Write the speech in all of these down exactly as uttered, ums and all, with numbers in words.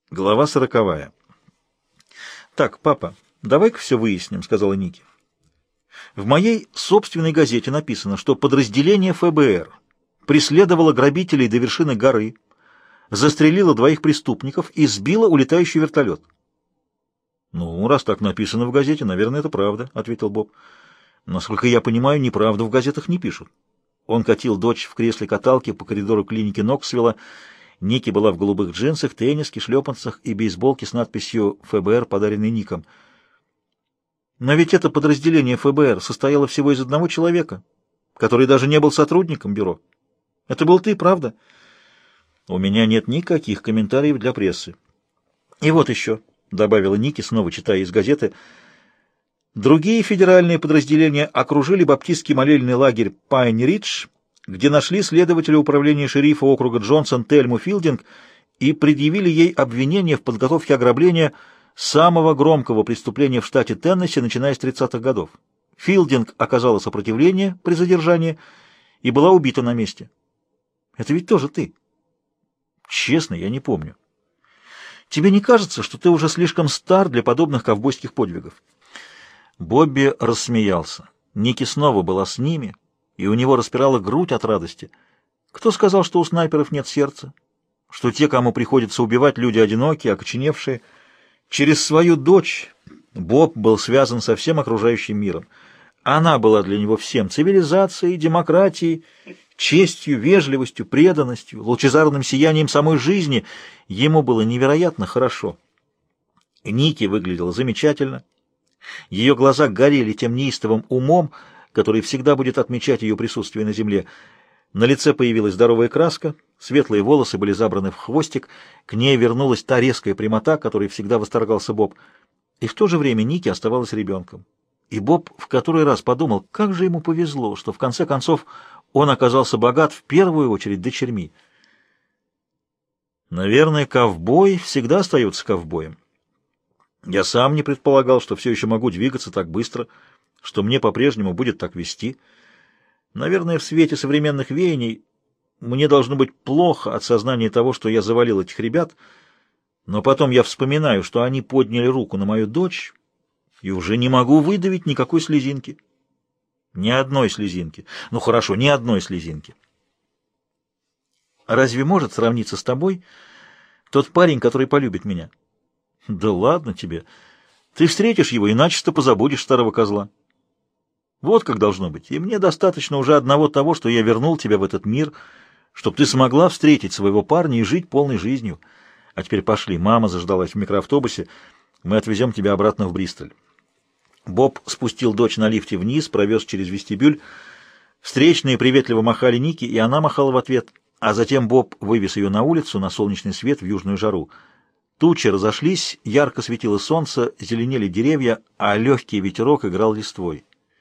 Глава сороковая. «Так, папа, давай-ка все выясним», — сказала Ники. «В моей собственной газете написано, что подразделение эф бэ эр преследовало грабителей до вершины горы, застрелило двоих преступников и сбило улетающий вертолет». «Ну, раз так написано в газете, наверное, это правда», — ответил Боб. «Насколько я понимаю, неправду в газетах не пишут». Он катил дочь в кресле каталки по коридору клиники Ноксвилла. Ники была в голубых джинсах, тенниске, шлепанцах и бейсболке с надписью эф бэ эр, подаренной Ником. Но ведь это подразделение эф бэ эр состояло всего из одного человека, который даже не был сотрудником бюро. Это был ты, правда? У меня нет никаких комментариев для прессы. И вот еще, — добавила Ники, снова читая из газеты, — другие федеральные подразделения окружили баптистский молельный лагерь Пайн-Ридж, где нашли следователя управления шерифа округа Джонсон Тельму Филдинг и предъявили ей обвинение в подготовке ограбления самого громкого преступления в штате Теннесси, начиная с тридцатых годов. Филдинг оказала сопротивление при задержании и была убита на месте. Это ведь тоже ты. Честно, я не помню. Тебе не кажется, что ты уже слишком стар для подобных ковбойских подвигов? Бобби рассмеялся. Ники снова была с ними, и у него распирала грудь от радости. Кто сказал, что у снайперов нет сердца? Что те, кому приходится убивать, люди одинокие, окоченевшие? Через свою дочь Боб был связан со всем окружающим миром. Она была для него всем — цивилизацией, демократией, честью, вежливостью, преданностью, лучезарным сиянием самой жизни. Ему было невероятно хорошо. Ники выглядела замечательно. Ее глаза горели тем неистовым умом, который всегда будет отмечать ее присутствие на земле. На лице появилась здоровая краска, светлые волосы были забраны в хвостик, к ней вернулась та резкая прямота, которой всегда восторгался Боб. И в то же время Ники оставалась ребенком. И Боб в который раз подумал, как же ему повезло, что в конце концов он оказался богат в первую очередь дочерьми. Наверное, ковбой всегда остается ковбоем. Я сам не предполагал, что все еще могу двигаться так быстро, что мне по-прежнему будет так вести. Наверное, в свете современных веяний мне должно быть плохо от сознания того, что я завалил этих ребят, но потом я вспоминаю, что они подняли руку на мою дочь, и уже не могу выдавить никакой слезинки. Ни одной слезинки. Ну хорошо, ни одной слезинки. Разве может сравниться с тобой тот парень, который полюбит меня? Да ладно тебе. Ты встретишь его и начисто позабудешь старого козла. Вот как должно быть. И мне достаточно уже одного того, что я вернул тебя в этот мир, чтобы ты смогла встретить своего парня и жить полной жизнью. А теперь пошли. Мама заждалась в микроавтобусе. Мы отвезем тебя обратно в Бристоль. Боб спустил дочь на лифте вниз, провез через вестибюль. Встречные приветливо махали Ники, и она махала в ответ. А затем Боб вывез ее на улицу, на солнечный свет в южную жару. Тучи разошлись, ярко светило солнце, зеленели деревья, а легкий ветерок играл листвой.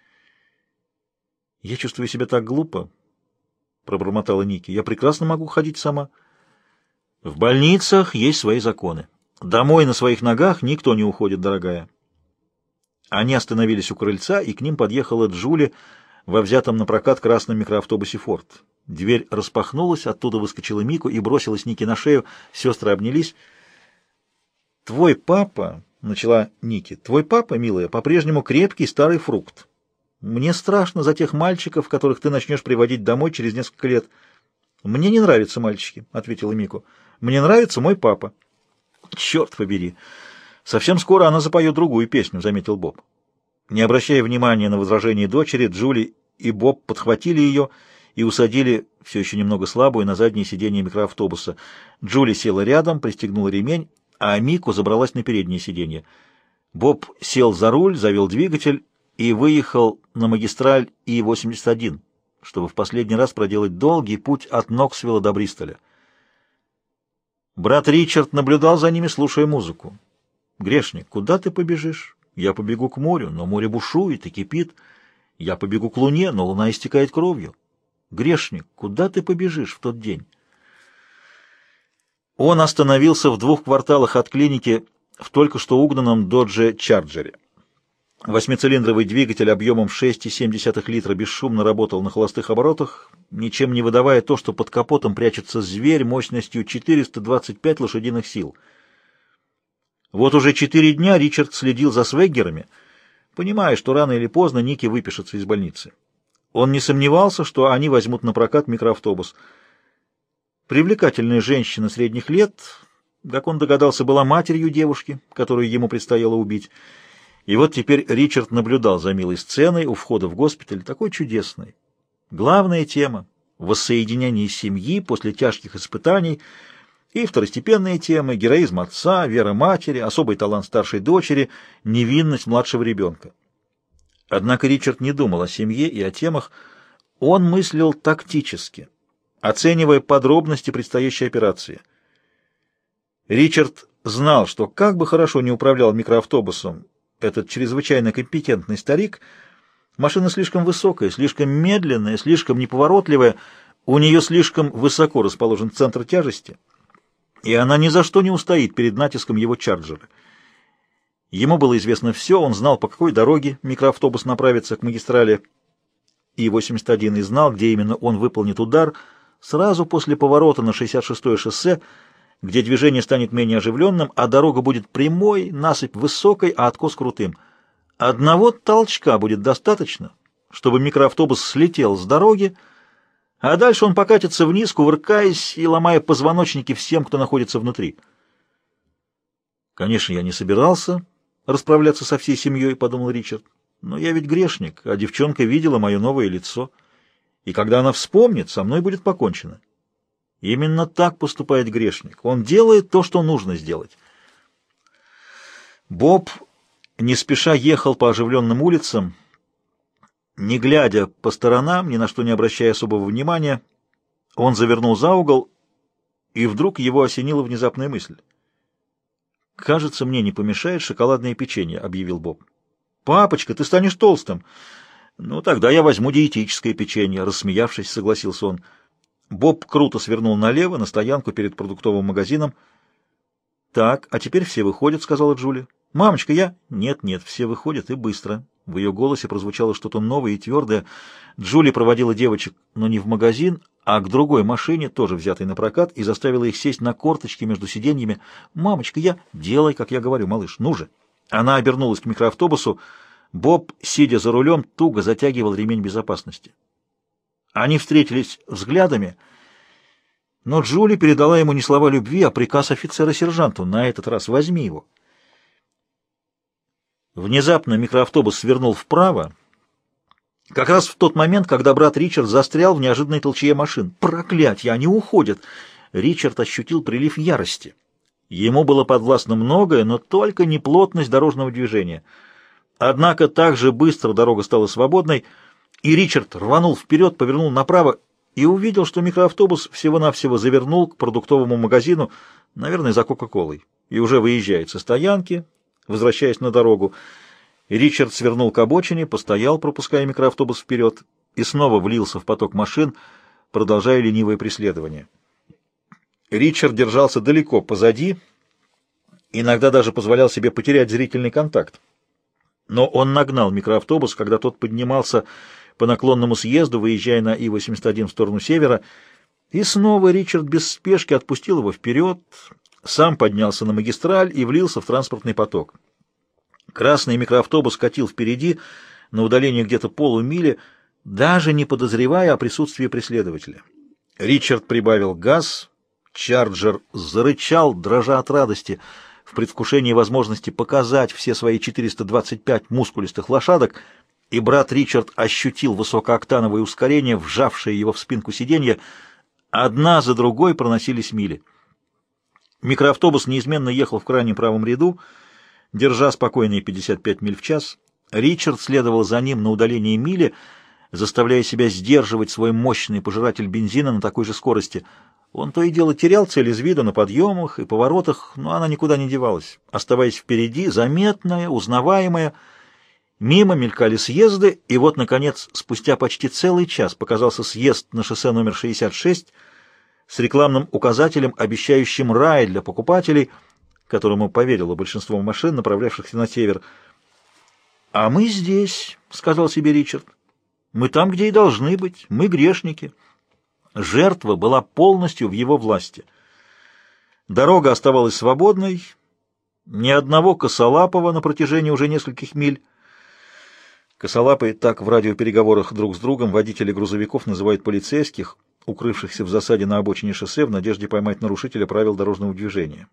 «Я чувствую себя так глупо», — пробормотала Ники. «Я прекрасно могу ходить сама». «В больницах есть свои законы. Домой на своих ногах никто не уходит, дорогая». Они остановились у крыльца, и к ним подъехала Джули во взятом на прокат красном микроавтобусе «Форд». Дверь распахнулась, оттуда выскочила Мику и бросилась Ники на шею. Сестры обнялись. «Твой папа», — начала Ники, — «твой папа, милая, по-прежнему крепкий старый фрукт. Мне страшно за тех мальчиков, которых ты начнешь приводить домой через несколько лет». «Мне не нравятся мальчики», — ответила Мику. «Мне нравится мой папа». «Черт побери! Совсем скоро она запоет другую песню», — заметил Боб. Не обращая внимания на возражения дочери, Джули и Боб подхватили ее и усадили, все еще немного слабую, на заднее сиденье микроавтобуса. Джули села рядом, пристегнула ремень, а Мику забралась на переднее сиденье. Боб сел за руль, завел двигатель и выехал на магистраль И восемьдесят один, чтобы в последний раз проделать долгий путь от Ноксвилла до Бристоля. Брат Ричард наблюдал за ними, слушая музыку. «Грешник, куда ты побежишь? Я побегу к морю, но море бушует и кипит. Я побегу к луне, но луна истекает кровью. Грешник, куда ты побежишь в тот день?» Он остановился в двух кварталах от клиники в только что угнанном Додже Чарджере. Восьмицилиндровый двигатель объемом шесть целых семь десятых литра бесшумно работал на холостых оборотах, ничем не выдавая то, что под капотом прячется зверь мощностью четыреста двадцать пять лошадиных сил. Вот уже четыре дня Ричард следил за Свеггерами, понимая, что рано или поздно Ники выпишется из больницы. Он не сомневался, что они возьмут на прокат микроавтобус. Привлекательная женщина средних лет, как он догадался, была матерью девушки, которую ему предстояло убить. И вот теперь Ричард наблюдал за милой сценой у входа в госпиталь, такой чудесной. Главная тема — воссоединение семьи после тяжких испытаний, и второстепенные темы — героизм отца, вера матери, особый талант старшей дочери, невинность младшего ребенка. Однако Ричард не думал о семье и о темах, он мыслил тактически, оценивая подробности предстоящей операции. Ричард знал, что как бы хорошо не управлял микроавтобусом этот чрезвычайно компетентный старик, машина слишком высокая, слишком медленная, слишком неповоротливая, у нее слишком высоко расположен центр тяжести, и она ни за что не устоит перед натиском его чарджера. Ему было известно все, он знал, по какой дороге микроавтобус направится к магистрали И восемьдесят один, и знал, где именно он выполнит удар сразу после поворота на шестьдесят шестое шоссе, где движение станет менее оживленным, а дорога будет прямой, насыпь высокой, а откос крутым. Одного толчка будет достаточно, чтобы микроавтобус слетел с дороги, а дальше он покатится вниз, кувыркаясь и ломая позвоночники всем, кто находится внутри. «Конечно, я не собирался расправляться со всей семьей», — подумал Ричард, — «но я ведь грешник, а девчонка видела мое новое лицо, и когда она вспомнит, со мной будет покончено». Именно так поступает грешник. Он делает то, что нужно сделать. Боб не спеша ехал по оживленным улицам, не глядя по сторонам, ни на что не обращая особого внимания. Он завернул за угол, и вдруг его осенила внезапная мысль. «Кажется, мне не помешает шоколадное печенье», — объявил Боб. «Папочка, ты станешь толстым». «Ну, тогда я возьму диетическое печенье», — рассмеявшись, согласился он. Боб круто свернул налево, на стоянку перед продуктовым магазином. «Так, а теперь все выходят», — сказала Джули. «Мамочка, я...» «Нет, нет, все выходят, и быстро». В ее голосе прозвучало что-то новое и твердое. Джули проводила девочек, но не в магазин, а к другой машине, тоже взятой на прокат, и заставила их сесть на корточки между сиденьями. «Мамочка, я...» «Делай, как я говорю, малыш, ну же». Она обернулась к микроавтобусу. Боб, сидя за рулем, туго затягивал ремень безопасности. Они встретились взглядами, но Джули передала ему не слова любви, а приказ офицера-сержанту: «На этот раз возьми его». Внезапно микроавтобус свернул вправо, как раз в тот момент, когда брат Ричард застрял в неожиданной толчее машин. «Проклятье, они уходят!» Ричард ощутил прилив ярости. Ему было подвластно многое, но только не плотность дорожного движения. Однако так же быстро дорога стала свободной, и Ричард рванул вперед, повернул направо и увидел, что микроавтобус всего-навсего завернул к продуктовому магазину, наверное, за Кока-Колой, и уже выезжает со стоянки, возвращаясь на дорогу. Ричард свернул к обочине, постоял, пропуская микроавтобус вперед, и снова влился в поток машин, продолжая ленивое преследование. Ричард держался далеко позади, иногда даже позволял себе потерять зрительный контакт. Но он нагнал микроавтобус, когда тот поднимался по наклонному съезду, выезжая на И восемьдесят один в сторону севера, и снова Ричард без спешки отпустил его вперед, сам поднялся на магистраль и влился в транспортный поток. Красный микроавтобус катил впереди на удалении где-то полумили, даже не подозревая о присутствии преследователя. Ричард прибавил газ, Чарджер зарычал, дрожа от радости, в предвкушении возможности показать все свои четыреста двадцать пять мускулистых лошадок, и брат Ричард ощутил высокооктановое ускорение, вжавшее его в спинку сиденья. Одна за другой проносились мили. Микроавтобус неизменно ехал в крайнем правом ряду, держа спокойные пятьдесят пять миль в час. Ричард следовал за ним на удалении мили, заставляя себя сдерживать свой мощный пожиратель бензина на такой же скорости. Он то и дело терял цель из виду на подъемах и поворотах, но она никуда не девалась, оставаясь впереди, заметная, узнаваемая. Мимо мелькали съезды, и вот, наконец, спустя почти целый час показался съезд на шоссе номер шестьдесят шесть с рекламным указателем, обещающим рай для покупателей, которому поверило большинство машин, направлявшихся на север. «А мы здесь», — сказал себе Ричард. «Мы там, где и должны быть. Мы грешники». Жертва была полностью в его власти. Дорога оставалась свободной, Ни одного косолапого на протяжении уже нескольких миль. Косолапые так в радиопереговорах друг с другом водители грузовиков называют полицейских, укрывшихся в засаде на обочине шоссе в надежде поймать нарушителя правил дорожного движения.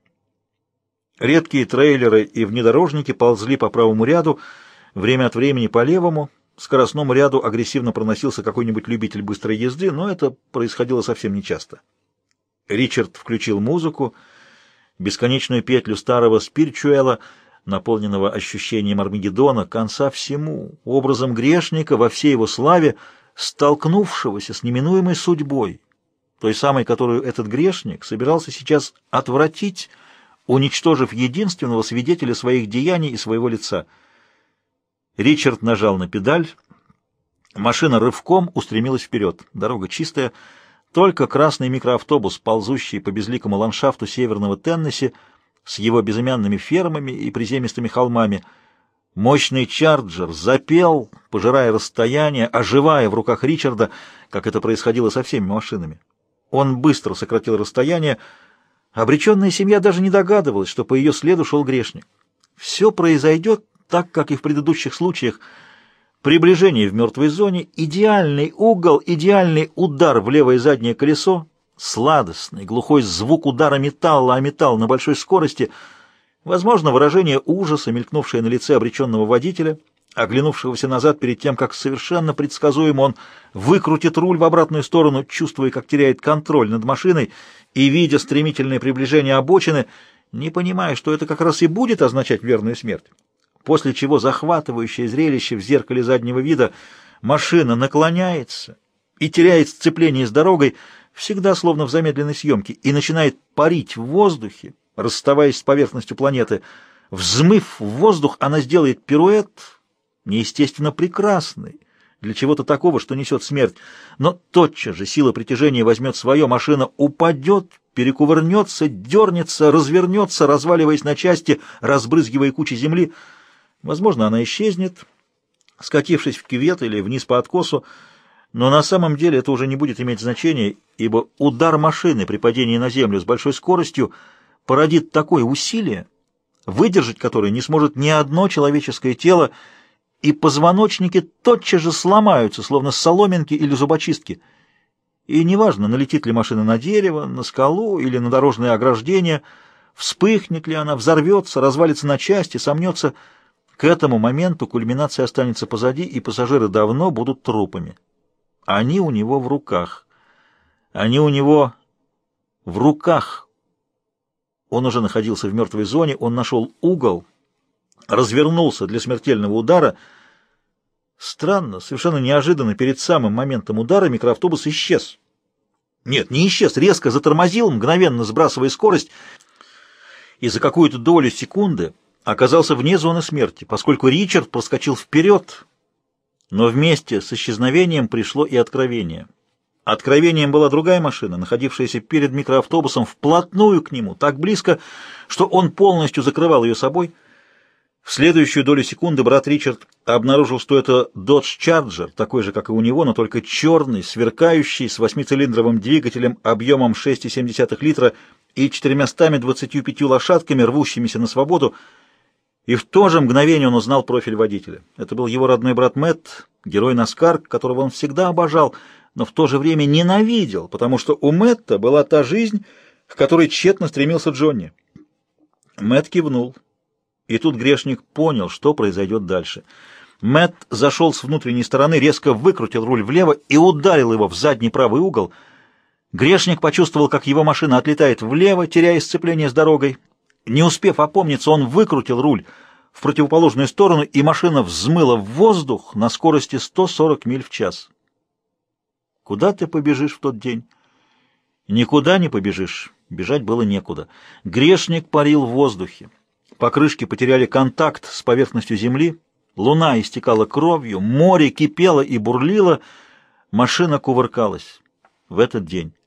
Редкие трейлеры и внедорожники ползли по правому ряду, время от времени по левому. Скоростному ряду агрессивно проносился какой-нибудь любитель быстрой езды, но это происходило совсем нечасто. Ричард включил музыку, бесконечную петлю старого спиричуэла, наполненного ощущением Армагеддона, конца всему, образом грешника во всей его славе, столкнувшегося с неминуемой судьбой, той самой, которую этот грешник собирался сейчас отвратить, уничтожив единственного свидетеля своих деяний и своего лица. Ричард нажал на педаль, машина рывком устремилась вперед. Дорога чистая, только красный микроавтобус, ползущий по безликому ландшафту северного Теннесси, с его безымянными фермами и приземистыми холмами. Мощный чарджер запел, пожирая расстояние, оживая в руках Ричарда, как это происходило со всеми машинами. Он быстро сократил расстояние. Обреченная семья даже не догадывалась, что по ее следу шел грешник. Все произойдет так, как и в предыдущих случаях. Приближение в мертвой зоне, идеальный угол, идеальный удар в левое заднее колесо, сладостный, глухой звук удара металла о металл на большой скорости, возможно, выражение ужаса, мелькнувшее на лице обреченного водителя, оглянувшегося назад перед тем, как совершенно предсказуемо он выкрутит руль в обратную сторону, чувствуя, как теряет контроль над машиной и видя стремительное приближение обочины, не понимая, что это как раз и будет означать верную смерть. После чего захватывающее зрелище в зеркале заднего вида машина наклоняется и теряет сцепление с дорогой, всегда словно в замедленной съемке, и начинает парить в воздухе, расставаясь с поверхностью планеты. Взмыв в воздух, она сделает пируэт, неестественно прекрасный, для чего-то такого, что несет смерть. Но тотчас же сила притяжения возьмет свое, машина упадет, перекувырнется, дернется, развернется, разваливаясь на части, разбрызгивая кучи земли. Возможно, она исчезнет, скатившись в кювет или вниз по откосу, но на самом деле это уже не будет иметь значения, ибо удар машины при падении на землю с большой скоростью породит такое усилие, выдержать которое не сможет ни одно человеческое тело, и позвоночники тотчас же сломаются, словно соломинки или зубочистки. И неважно, налетит ли машина на дерево, на скалу или на дорожное ограждение, вспыхнет ли она, взорвется, развалится на части, сомнется. К этому моменту кульминация останется позади, и пассажиры давно будут трупами. Они у него в руках. Они у него в руках. Он уже находился в мертвой зоне, он нашел угол, развернулся для смертельного удара. Странно, совершенно неожиданно, перед самым моментом удара микроавтобус исчез. Нет, не исчез, резко затормозил, мгновенно сбрасывая скорость, и за какую-то долю секунды оказался вне зоны смерти, поскольку Ричард проскочил вперед. Но вместе с исчезновением пришло и откровение. Откровением была другая машина, находившаяся перед микроавтобусом вплотную к нему, так близко, что он полностью закрывал ее собой. В следующую долю секунды брат Ричард обнаружил, что это Dodge Charger, такой же, как и у него, но только черный, сверкающий, с восьмицилиндровым двигателем объемом шесть целых семь десятых литра и четырьмястами двадцатью пятью лошадками, рвущимися на свободу. И в то же мгновение он узнал профиль водителя. Это был его родной брат Мэтт, герой Наскар, которого он всегда обожал, но в то же время ненавидел, потому что у Мэтта была та жизнь, к которой тщетно стремился Джонни. Мэтт кивнул, и тут грешник понял, что произойдет дальше. Мэтт зашел с внутренней стороны, резко выкрутил руль влево и ударил его в задний правый угол. Грешник почувствовал, как его машина отлетает влево, теряя сцепление с дорогой. Не успев опомниться, он выкрутил руль в противоположную сторону, и машина взмыла в воздух на скорости сто сорок миль в час. Куда ты побежишь в тот день? Никуда не побежишь. Бежать было некуда. Грешник парил в воздухе. Покрышки потеряли контакт с поверхностью земли, луна истекала кровью, море кипело и бурлило, машина кувыркалась. В этот день